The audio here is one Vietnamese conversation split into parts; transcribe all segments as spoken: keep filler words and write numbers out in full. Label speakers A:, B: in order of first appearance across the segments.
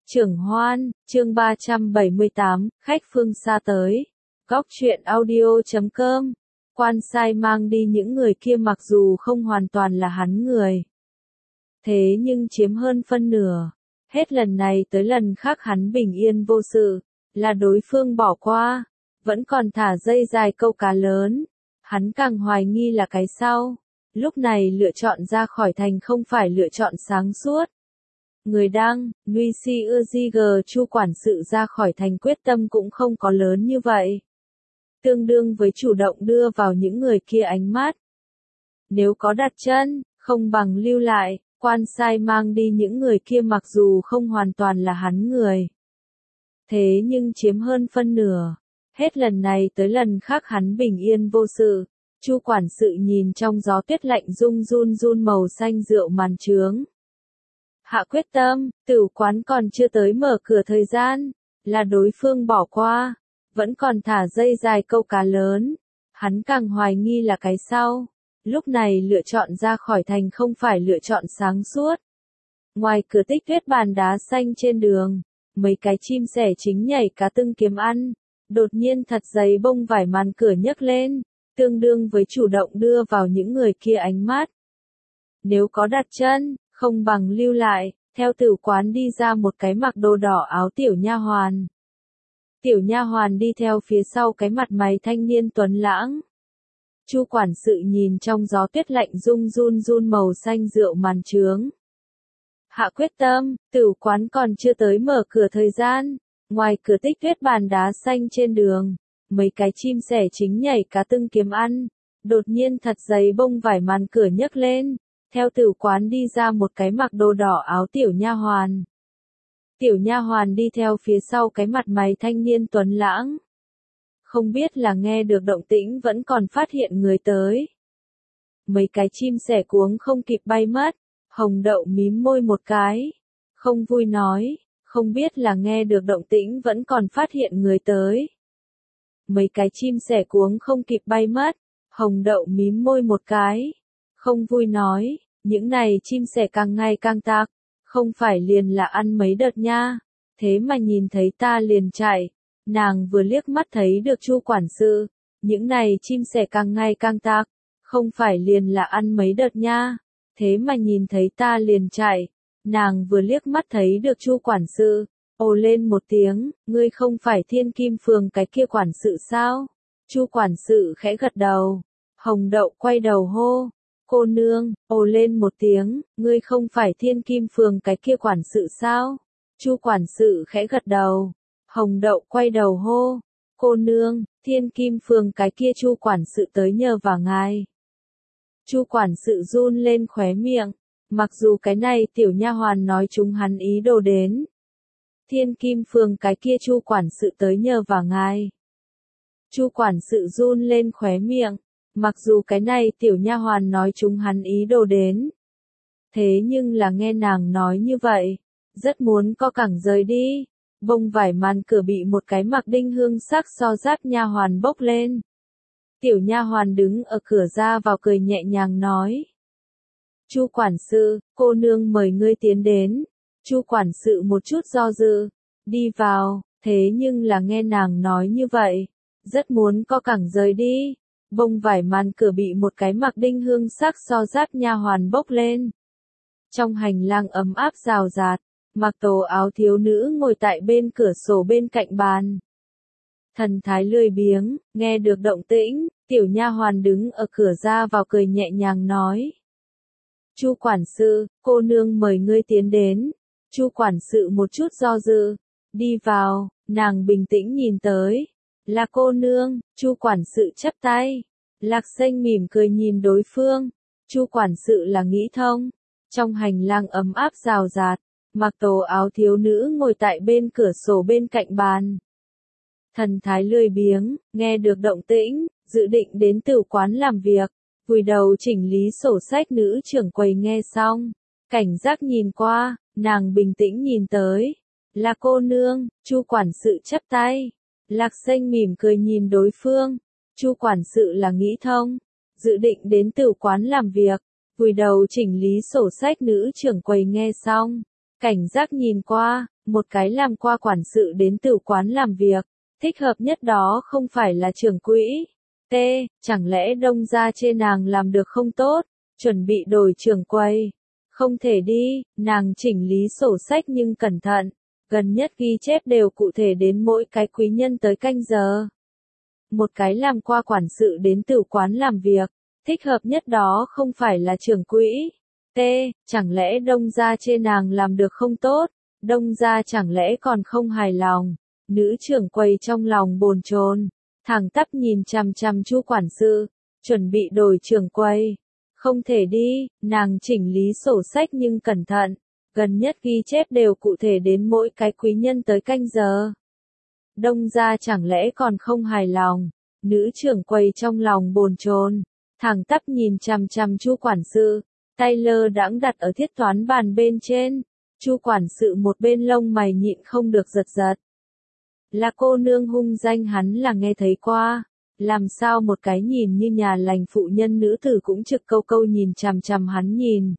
A: Trưởng Hoan, chương ba trăm bảy mươi tám, khách phương xa tới. Góc truyện audio chấm com. Quan sai mang đi những người kia mặc dù không hoàn toàn là hắn người. Thế nhưng chiếm hơn phân nửa. Hết lần này tới lần khác hắn bình yên vô sự, là đối phương bỏ qua, vẫn còn thả dây dài câu cá lớn. Hắn càng hoài nghi là cái sau. Lúc này lựa chọn ra khỏi thành không phải lựa chọn sáng suốt. Người đăng, Nguy Si Ưa Di Gờ Chu quản sự ra khỏi thành quyết tâm cũng không có lớn như vậy. Tương đương với chủ động đưa vào những người kia ánh mắt. Nếu có đặt chân, không bằng lưu lại, quan sai mang đi những người kia mặc dù không hoàn toàn là hắn người. Thế nhưng chiếm hơn phân nửa. Hết lần này tới lần khác hắn bình yên vô sự. Chu quản sự nhìn trong gió tuyết lạnh rung run run màu xanh rượu màn trướng. Hạ quyết tâm, tử quán còn chưa tới mở cửa thời gian, là đối phương bỏ qua, vẫn còn thả dây dài câu cá lớn. Hắn càng hoài nghi là cái sau. Lúc này lựa chọn ra khỏi thành không phải lựa chọn sáng suốt. Ngoài cửa tích tuyết bàn đá xanh trên đường, mấy cái chim sẻ chính nhảy cá tưng kiếm ăn. Đột nhiên thật dày bông vải màn cửa nhấc lên, tương đương với chủ động đưa vào những người kia ánh mắt. Nếu có đặt chân, không bằng lưu lại, theo tử quán đi ra một cái mặc đồ đỏ áo tiểu nha hoàn. Tiểu nha hoàn đi theo phía sau cái mặt mày thanh niên tuấn lãng. Chu quản sự nhìn trong gió tuyết lạnh rung run run màu xanh rượu màn trướng. Hạ quyết tâm, tử quán còn chưa tới mở cửa thời gian, ngoài cửa tích tuyết bàn đá xanh trên đường, mấy cái chim sẻ chính nhảy cá tưng kiếm ăn. Đột nhiên thật dày bông vải màn cửa nhấc lên. Theo tử quán đi ra một cái mặc đồ đỏ áo tiểu nha hoàn. Tiểu nha hoàn đi theo phía sau cái mặt mày thanh niên tuấn lãng. Không biết là nghe được động tĩnh vẫn còn phát hiện người tới. Mấy cái chim sẻ cuống không kịp bay mất. Hồng đậu mím môi một cái. Không vui nói, không biết là nghe được động tĩnh vẫn còn phát hiện người tới. Mấy cái chim sẻ cuống không kịp bay mất. Hồng đậu mím môi một cái. Không vui nói, những này chim sẻ càng ngày càng tạc, không phải liền là ăn mấy đợt nha, thế mà nhìn thấy ta liền chạy. Nàng vừa liếc mắt thấy được Chu quản sự, những này chim sẻ càng ngày càng tạc, không phải liền là ăn mấy đợt nha, thế mà nhìn thấy ta liền chạy. Nàng vừa liếc mắt thấy được Chu quản sự, ồ lên một tiếng, ngươi không phải Thiên Kim Phường cái kia quản sự sao? Chu quản sự khẽ gật đầu, Hồng đậu quay đầu hô. Cô nương, ồ lên một tiếng, ngươi không phải Thiên Kim Phường cái kia quản sự sao? Chu quản sự khẽ gật đầu. Hồng đậu quay đầu hô. Cô nương, Thiên Kim Phường cái kia Chu quản sự tới nhờ vả ngài. Chu quản sự run lên khóe miệng, mặc dù cái này tiểu nha hoàn nói chúng hắn ý đồ đến. Thiên Kim Phường cái kia Chu quản sự tới nhờ vả ngài. Chu quản sự run lên khóe miệng. Mặc dù cái này tiểu nha hoàn nói chúng hắn ý đồ đến. Thế nhưng là nghe nàng nói như vậy. Rất muốn co cẳng rời đi. Bông vải màn cửa bị một cái mặc đinh hương sắc so giáp nha hoàn bốc lên. Tiểu nha hoàn đứng ở cửa ra vào cười nhẹ nhàng nói. Chu quản sự, cô nương mời ngươi tiến đến. Chu quản sự một chút do dự. Đi vào, thế nhưng là nghe nàng nói như vậy. Rất muốn co cẳng rời đi. Bông vải màn cửa bị một cái mặc đinh hương sắc so giáp nha hoàn bốc lên. Trong hành lang ấm áp rào rạt, mặc tổ áo thiếu nữ ngồi tại bên cửa sổ bên cạnh bàn. Thần thái lười biếng, nghe được động tĩnh, tiểu nha hoàn đứng ở cửa ra vào cười nhẹ nhàng nói. Chu quản sự, cô nương mời ngươi tiến đến. Chu quản sự một chút do dự, đi vào, nàng bình tĩnh nhìn tới. Là cô nương, Chu quản sự chắp tay. Lạc Xanh mỉm cười nhìn đối phương. Chu quản sự là nghĩ thông. Trong hành lang ấm áp rào rạt, mặc tổ áo thiếu nữ ngồi tại bên cửa sổ bên cạnh bàn. Thần thái lười biếng, nghe được động tĩnh, dự định đến tử quán làm việc, vùi đầu chỉnh lý sổ sách nữ trưởng quầy nghe xong. Cảnh giác nhìn qua, nàng bình tĩnh nhìn tới. Là cô nương, Chu quản sự chắp tay. Lạc Xanh mỉm cười nhìn đối phương. Chu quản sự là nghĩ thông. Dự định đến tử quán làm việc. Vùi đầu chỉnh lý sổ sách nữ trưởng quầy nghe xong. Cảnh giác nhìn qua, Một cái làm qua quản sự đến tử quán làm việc, thích hợp nhất đó không phải là trưởng quỹ. T. Chẳng lẽ đông gia chê nàng làm được không tốt, chuẩn bị đổi trưởng quầy. Không thể đi, nàng chỉnh lý sổ sách nhưng cẩn thận, gần nhất ghi chép đều cụ thể đến mỗi cái quý nhân tới canh giờ. Một cái làm qua quản sự đến tử quán làm việc, thích hợp nhất đó không phải là trưởng quỹ. T. Chẳng lẽ đông gia chê nàng làm được không tốt, đông gia chẳng lẽ còn không hài lòng. Nữ trưởng quầy trong lòng bồn chồn, thẳng tắp nhìn chằm chằm Chu quản sự, chuẩn bị đổi trưởng quầy. Không thể đi, nàng chỉnh lý sổ sách nhưng cẩn thận, gần nhất ghi chép đều cụ thể đến mỗi cái quý nhân tới canh giờ. Đông gia chẳng lẽ còn không hài lòng. Nữ trưởng quầy trong lòng bồn chồn, thẳng tắp nhìn chằm chằm Chu quản sự, tay lơ đãng đặt ở thiết toán bàn bên trên. Chu quản sự một bên lông mày nhịn không được giật giật. Là cô nương hung danh hắn là nghe thấy qua, làm sao một cái nhìn như nhà lành phụ nhân nữ tử cũng trực câu câu nhìn chằm chằm hắn nhìn.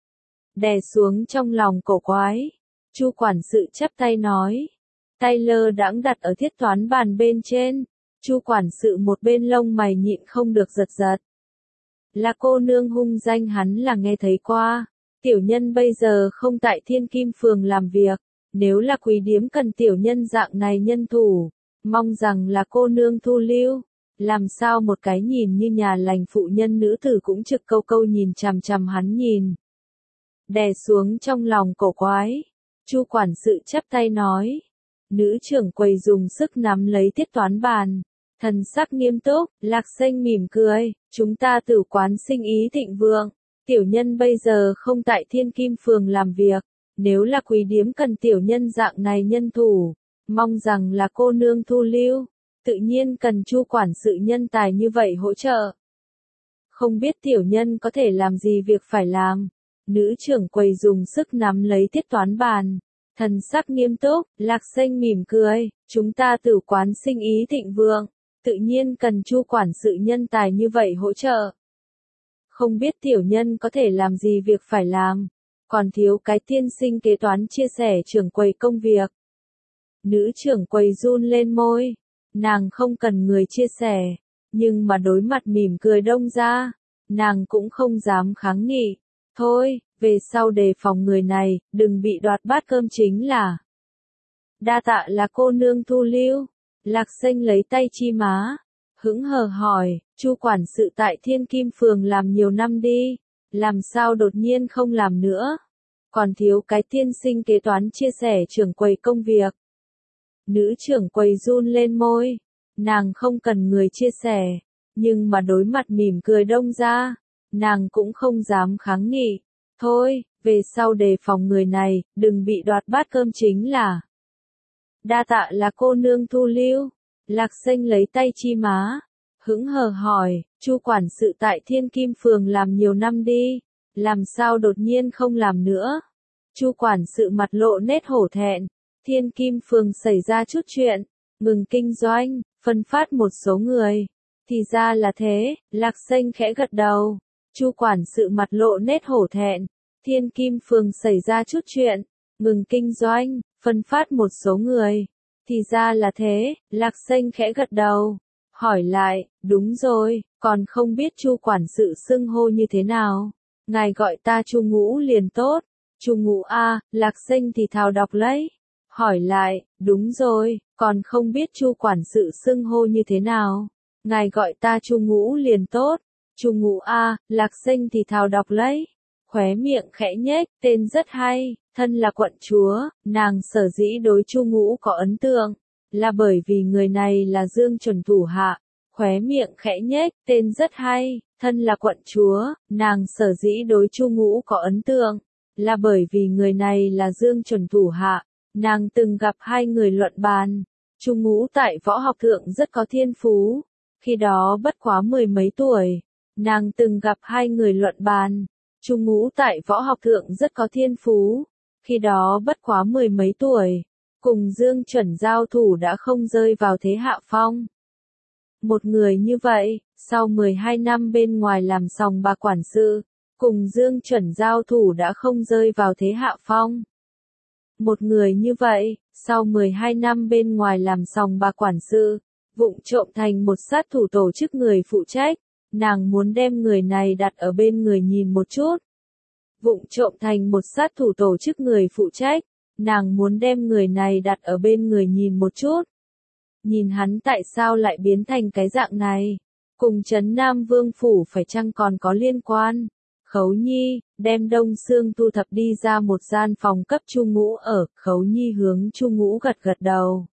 A: Đè xuống trong lòng cổ quái, Chu quản sự chắp tay nói, tay lơ đãng đặt ở thiết toán bàn bên trên. Chu quản sự một bên lông mày nhịn không được giật giật. Là cô nương hung danh hắn là nghe thấy qua, tiểu nhân bây giờ không tại Thiên Kim phường làm việc, nếu là quý điếm cần tiểu nhân dạng này nhân thủ, mong rằng là cô nương thu lưu. Làm sao một cái nhìn như nhà lành phụ nhân nữ tử cũng trực câu câu nhìn chằm chằm hắn nhìn. Đè xuống trong lòng cổ quái, Chu quản sự chắp tay nói. Nữ trưởng quầy dùng sức nắm lấy thiết toán bàn, thần sắc nghiêm túc. Lạc Xanh mỉm cười, chúng ta tử quán sinh ý thịnh vượng, tiểu nhân bây giờ không tại Thiên Kim phường làm việc, nếu là quý điếm cần tiểu nhân dạng này nhân thủ, mong rằng là cô nương thu lưu, tự nhiên cần Chu quản sự nhân tài như vậy hỗ trợ. Không biết tiểu nhân có thể làm gì việc phải làm. Nữ trưởng quầy dùng sức nắm lấy thiết toán bàn, thần sắc nghiêm túc. Lạc Xanh mỉm cười, chúng ta tử quán sinh ý thịnh vượng, tự nhiên cần Chu quản sự nhân tài như vậy hỗ trợ. Không biết tiểu nhân có thể làm gì việc phải làm, còn thiếu cái tiên sinh kế toán chia sẻ trưởng quầy công việc. Nữ trưởng quầy run lên môi, nàng không cần người chia sẻ, nhưng mà đối mặt mỉm cười đông gia, nàng cũng không dám kháng nghị. Thôi, về sau đề phòng người này, đừng bị đoạt bát cơm chính là. Đa tạ là cô nương thu lưu. Lạc Xanh lấy tay chi má, hững hờ hỏi, Chu quản sự tại Thiên Kim phường làm nhiều năm đi, làm sao đột nhiên không làm nữa, còn thiếu cái tiên sinh kế toán chia sẻ trưởng quầy công việc. Nữ trưởng quầy run lên môi, nàng không cần người chia sẻ, nhưng mà đối mặt mỉm cười đông gia, nàng cũng không dám kháng nghị. Thôi, về sau đề phòng người này, đừng bị đoạt bát cơm chính là. Đa tạ là cô nương thu lưu. Lạc Xanh lấy tay chi má, hững hờ hỏi, Chu quản sự tại Thiên Kim phường làm nhiều năm đi, làm sao đột nhiên không làm nữa. Chu quản sự mặt lộ nét hổ thẹn, Thiên Kim phường xảy ra chút chuyện, ngừng kinh doanh, phân phát một số người. Thì ra là thế. Lạc Xanh khẽ gật đầu. Chu quản sự mặt lộ nét hổ thẹn, Thiên Kim phường xảy ra chút chuyện, ngừng kinh doanh, phân phát một số người. Thì ra là thế. Lạc Xanh khẽ gật đầu, hỏi lại, đúng rồi, còn không biết Chu quản sự xưng hô như thế nào. Ngài gọi ta Chu Ngũ liền tốt. Chu Ngũ a. Lạc Xanh thì thào đọc lấy, hỏi lại, đúng rồi, còn không biết Chu quản sự xưng hô như thế nào. Ngài gọi ta Chu Ngũ liền tốt. Chu Ngũ a. Lạc Xanh thì thào đọc lấy, khóe miệng khẽ nhếch, tên rất hay. Thân là quận chúa, nàng sở dĩ đối Chu Ngũ có ấn tượng, là bởi vì người này là Dương Chuẩn thủ hạ. Khóe miệng khẽ nhếch, tên rất hay. Thân là quận chúa, nàng sở dĩ đối Chu Ngũ có ấn tượng, là bởi vì người này là Dương Chuẩn thủ hạ. Nàng từng gặp hai người luận bàn. Chu Ngũ tại võ học thượng rất có thiên phú, khi đó bất quá mười mấy tuổi. Nàng từng gặp hai người luận bàn. Chu Ngũ tại võ học thượng rất có thiên phú, khi đó bất quá mười mấy tuổi, cùng Dương Chuẩn giao thủ đã không rơi vào thế hạ phong. Một người như vậy, sau mười hai năm bên ngoài làm sòng bạc quản sự, cùng Dương Chuẩn giao thủ đã không rơi vào thế hạ phong. Một người như vậy, sau mười hai năm bên ngoài làm sòng bạc quản sự, vụng trộm thành một sát thủ tổ chức người phụ trách, nàng muốn đem người này đặt ở bên người nhìn một chút. Vụng trộm thành một sát thủ tổ chức người phụ trách, nàng muốn đem người này đặt ở bên người nhìn một chút. Nhìn hắn tại sao lại biến thành cái dạng này? Cùng Trấn Nam Vương Phủ phải chăng còn có liên quan? Khấu Nhi, đem Đông Sương thu thập đi ra một gian phòng cấp Chu Ngũ ở, Khấu Nhi hướng Chu Ngũ gật gật đầu.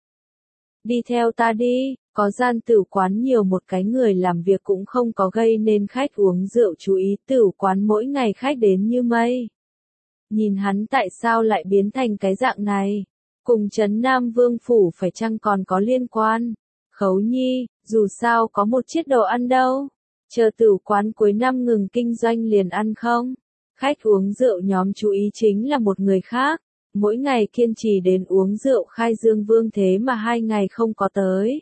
A: Đi theo ta đi, có gian tửu quán nhiều một cái người làm việc cũng không có gây nên khách uống rượu chú ý tửu quán mỗi ngày khách đến như mây. Nhìn hắn tại sao lại biến thành cái dạng này? Cùng Trấn Nam Vương Phủ phải chăng còn có liên quan? Khấu Nhi, dù sao có một chiếc đồ ăn đâu. Chờ tửu quán cuối năm ngừng kinh doanh liền ăn không? Khách uống rượu nhóm chú ý chính là một người khác. Mỗi ngày kiên trì đến uống rượu khai dương vương thế mà hai ngày không có tới.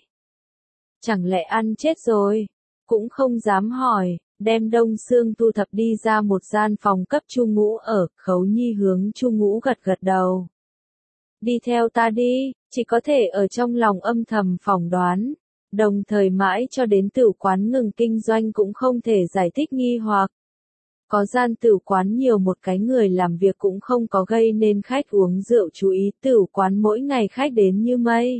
A: Chẳng lẽ ăn chết rồi? Cũng không dám hỏi, đem Đông Sương thu thập đi ra một gian phòng cấp Chu Ngũ ở, Khấu Nhi hướng Chu Ngũ gật gật đầu. Đi theo ta đi, chỉ có thể ở trong lòng âm thầm phỏng đoán. Đồng thời mãi cho đến tửu quán ngừng kinh doanh cũng không thể giải thích nghi hoặc. Có gian tửu quán nhiều một cái người làm việc cũng không có gây nên khách uống rượu chú ý tửu quán mỗi ngày khách đến như mây.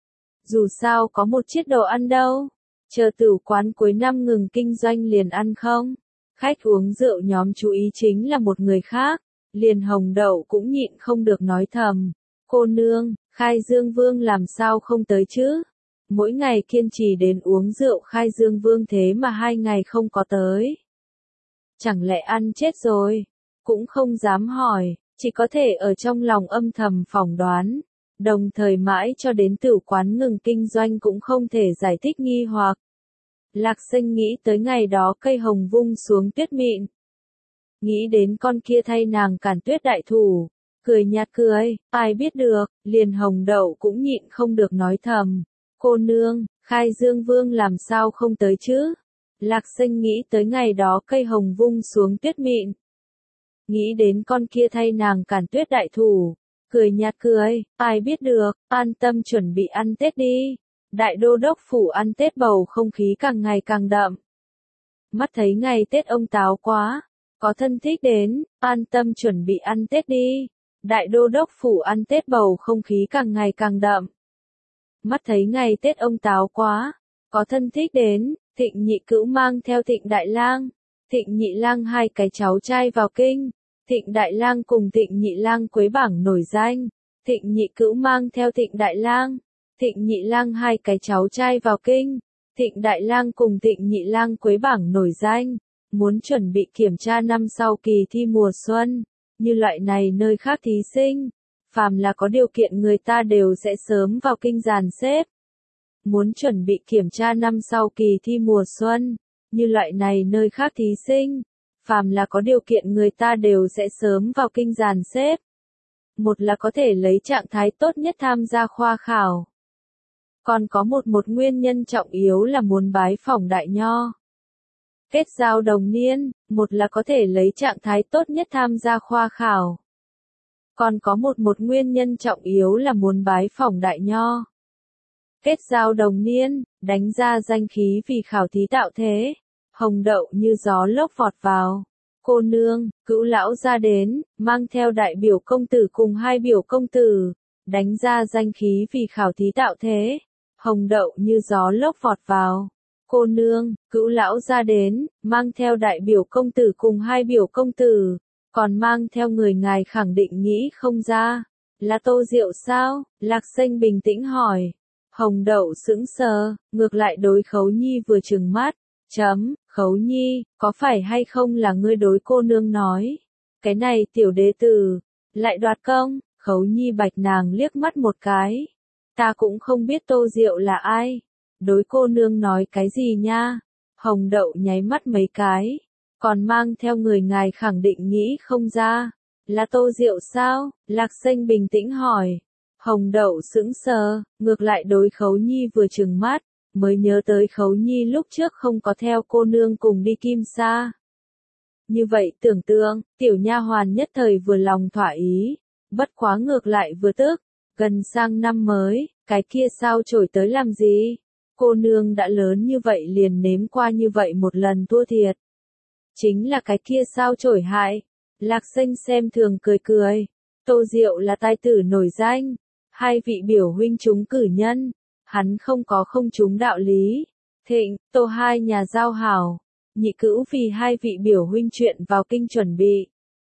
A: Dù sao có một chiếc đồ ăn đâu. Chờ tửu quán cuối năm ngừng kinh doanh liền ăn không? Khách uống rượu nhóm chú ý chính là một người khác. Liền Hồng Đậu cũng nhịn không được nói thầm. Cô nương, Khai Dương Vương làm sao không tới chứ? Mỗi ngày kiên trì đến uống rượu Khai Dương Vương thế mà hai ngày không có tới. Chẳng lẽ ăn chết rồi? Cũng không dám hỏi, chỉ có thể ở trong lòng âm thầm phỏng đoán. Đồng thời mãi cho đến tửu quán ngừng kinh doanh cũng không thể giải thích nghi hoặc. Lạc Sinh nghĩ tới ngày đó cây hồng vung xuống tuyết mịn. Nghĩ đến con kia thay nàng cản tuyết đại thủ. Cười nhạt cười, ai biết được, liền Hồng Đậu cũng nhịn không được nói thầm. Cô nương, Khai Dương Vương làm sao không tới chứ? Lạc Sinh nghĩ tới ngày đó cây hồng vung xuống tuyết mịn. Nghĩ đến con kia thay nàng cản tuyết đại thủ. Cười nhạt cười, ai biết được, an tâm chuẩn bị ăn Tết đi. Đại đô đốc phủ ăn Tết bầu không khí càng ngày càng đậm. Mắt thấy ngày Tết ông táo quá. Có thân thích đến, an tâm chuẩn bị ăn Tết đi. Đại đô đốc phủ ăn Tết bầu không khí càng ngày càng đậm. Mắt thấy ngày Tết ông táo quá. Có thân thích đến, Thịnh Nhị Cữu mang theo Thịnh Đại Lang. Thịnh Nhị Lang hai cái cháu trai vào kinh. Thịnh Đại Lang cùng Thịnh Nhị Lang quấy bảng nổi danh. Thịnh Nhị Cữu mang theo Thịnh Đại Lang. Thịnh Nhị Lang hai cái cháu trai vào kinh. Thịnh Đại Lang cùng Thịnh Nhị Lang quấy bảng nổi danh. Muốn chuẩn bị kiểm tra năm sau kỳ thi mùa xuân. Như loại này nơi khác thí sinh. Phàm là có điều kiện người ta đều sẽ sớm vào kinh dàn xếp. Muốn chuẩn bị kiểm tra năm sau kỳ thi mùa xuân. Như loại này nơi khác thí sinh. Phàm là có điều kiện người ta đều sẽ sớm vào kinh dàn xếp. Một là có thể lấy trạng thái tốt nhất tham gia khoa khảo. Còn có một một nguyên nhân trọng yếu là muốn bái phỏng đại nho. Kết giao đồng niên, một là có thể lấy trạng thái tốt nhất tham gia khoa khảo. Còn có một một nguyên nhân trọng yếu là muốn bái phỏng đại nho. Kết giao đồng niên, đánh ra danh khí vì khảo thí tạo thế. Hồng Đậu như gió lốc vọt vào. Cô nương, Cữu lão ra đến, mang theo đại biểu công tử cùng hai biểu công tử. Đánh ra danh khí vì khảo thí tạo thế. Hồng Đậu như gió lốc vọt vào. Cô nương, Cữu lão ra đến, mang theo đại biểu công tử cùng hai biểu công tử. Còn mang theo người ngài khẳng định nghĩ không ra. Là Tô Diệu sao? Lạc Sinh bình tĩnh hỏi. Hồng Đậu sững sờ, ngược lại đối Khấu Nhi vừa trừng mắt. Chấm, Khấu Nhi, có phải hay không là ngươi đối cô nương nói? Cái này tiểu đế tử, lại đoạt công, Khấu Nhi bạch nàng liếc mắt một cái. Ta cũng không biết Tô Diệu là ai. Đối cô nương nói cái gì nha? Hồng Đậu nháy mắt mấy cái. Còn mang theo người ngài khẳng định nghĩ không ra. Là Tô Diệu sao? Lạc Sinh bình tĩnh hỏi. Hồng Đậu sững sờ, ngược lại đối Khấu Nhi vừa trừng mắt. Mới nhớ tới Khấu Nhi lúc trước không có theo cô nương cùng đi Kim Sa. Như vậy tưởng tượng, tiểu nha hoàn nhất thời vừa lòng thỏa ý. Bất quá ngược lại vừa tức, gần sang năm mới, cái kia sao chổi tới làm gì? Cô nương đã lớn như vậy liền nếm qua như vậy một lần thua thiệt. Chính là cái kia sao chổi hại. Lạc Xanh xem thường cười cười. Tô Diệu là tài tử nổi danh. Hai vị biểu huynh chúng cử nhân. Hắn không có không chúng đạo lý. Thịnh, Tô hai nhà giao hảo. Nhị cữu vì hai vị biểu huynh chuyện vào kinh chuẩn bị.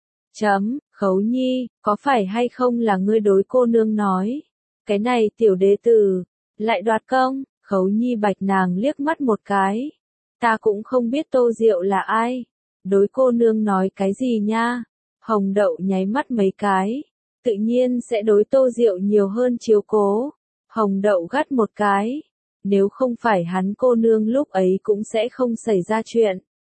A: Chấm, Khấu Nhi, có phải hay không là ngươi đối cô nương nói? Cái này tiểu đế tử, lại đoạt công, Khấu Nhi bạch nàng liếc mắt một cái. Ta cũng không biết Tô Diệu là ai. Đối cô nương nói cái gì nha? Hồng Đậu nháy mắt mấy cái. Tự nhiên sẽ đối Tô Diệu nhiều hơn chiếu cố. Hồng Đậu gắt một cái. Nếu không phải hắn cô nương lúc ấy cũng sẽ không xảy ra chuyện.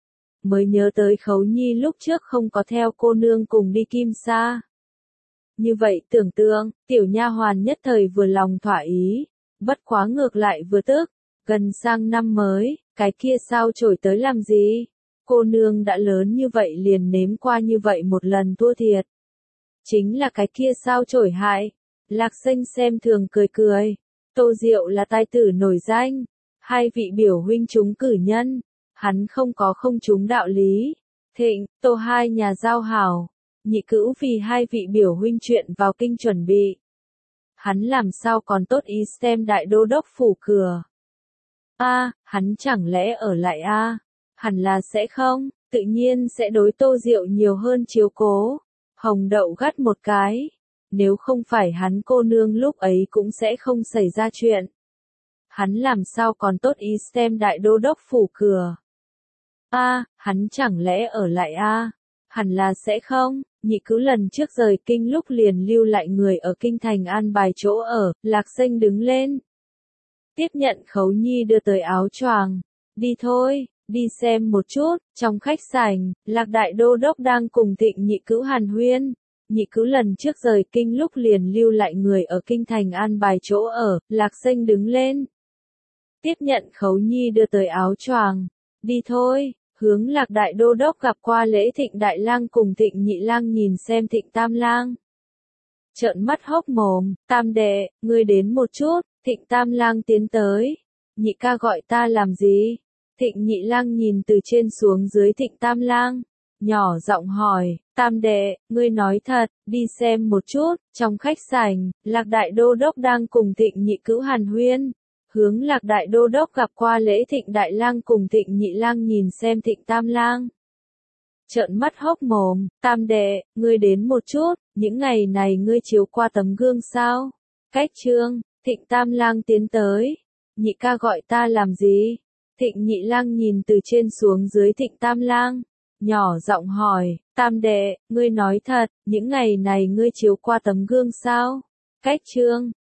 A: Mới nhớ tới Khấu Nhi lúc trước không có theo cô nương cùng đi Kim Sa. Như vậy tưởng tượng, tiểu nha hoàn nhất thời vừa lòng thỏa ý. Bất quá ngược lại vừa tức. Gần sang năm mới, cái kia sao chổi tới làm gì? Cô nương đã lớn như vậy liền nếm qua như vậy một lần thua thiệt. Chính là cái kia sao chổi hại. Lạc Xanh xem thường cười cười. Tô Diệu là tài tử nổi danh. Hai vị biểu huynh chúng cử nhân. Hắn không có không chúng đạo lý. Thịnh, Tô hai nhà giao hảo. Nhị cữu vì hai vị biểu huynh chuyện vào kinh chuẩn bị. Hắn làm sao còn tốt ý xem đại đô đốc phủ cửa. A, à, hắn chẳng lẽ ở lại a? À? Hẳn là sẽ không, tự nhiên sẽ đối Tô Diệu nhiều hơn chiếu cố. Hồng Đậu gắt một cái. Nếu không phải hắn cô nương lúc ấy cũng sẽ không xảy ra chuyện. Hắn làm sao còn tốt ý xem đại đô đốc phủ cửa. A, à, hắn chẳng lẽ ở lại a? À? Hẳn là sẽ không, nhị cứ lần trước rời kinh lúc liền lưu lại người ở kinh thành an bài chỗ ở, Lạc Xanh đứng lên. Tiếp nhận Khấu Nhi đưa tới áo choàng. Đi thôi, đi xem một chút, trong khách sảnh, Lạc Đại Đô Đốc đang cùng Thịnh nhị cữu hàn huyên. Nhị cữu lần trước rời kinh lúc liền lưu lại người ở kinh thành an bài chỗ ở, Lạc Xanh đứng lên. Tiếp nhận Khấu Nhi đưa tới áo choàng. Đi thôi, hướng Lạc Đại Đô Đốc gặp qua lễ Thịnh Đại Lang cùng Thịnh Nhị Lang nhìn xem Thịnh Tam Lang. Trợn mắt hốc mồm, Tam đệ, ngươi đến một chút, Thịnh Tam Lang tiến tới. Nhị ca gọi ta làm gì? Thịnh Nhị Lang nhìn từ trên xuống dưới Thịnh Tam Lang. Nhỏ giọng hỏi, Tam đệ, ngươi nói thật, đi xem một chút, trong khách sảnh, Lạc Đại Đô Đốc đang cùng Thịnh Nhị cữu hàn huyên. Hướng Lạc Đại Đô Đốc gặp qua lễ Thịnh Đại Lang cùng Thịnh Nhị Lang nhìn xem Thịnh Tam Lang. Trợn mắt hốc mồm, Tam đệ, ngươi đến một chút, những ngày này ngươi chiếu qua tấm gương sao? Cách trương, Thịnh Tam Lang tiến tới. Nhị ca gọi ta làm gì? Thịnh Nhị Lang nhìn từ trên xuống dưới Thịnh Tam Lang. Nhỏ giọng hỏi, Tam đệ, ngươi nói thật, những ngày này ngươi chiếu qua tấm gương sao? Cách trương,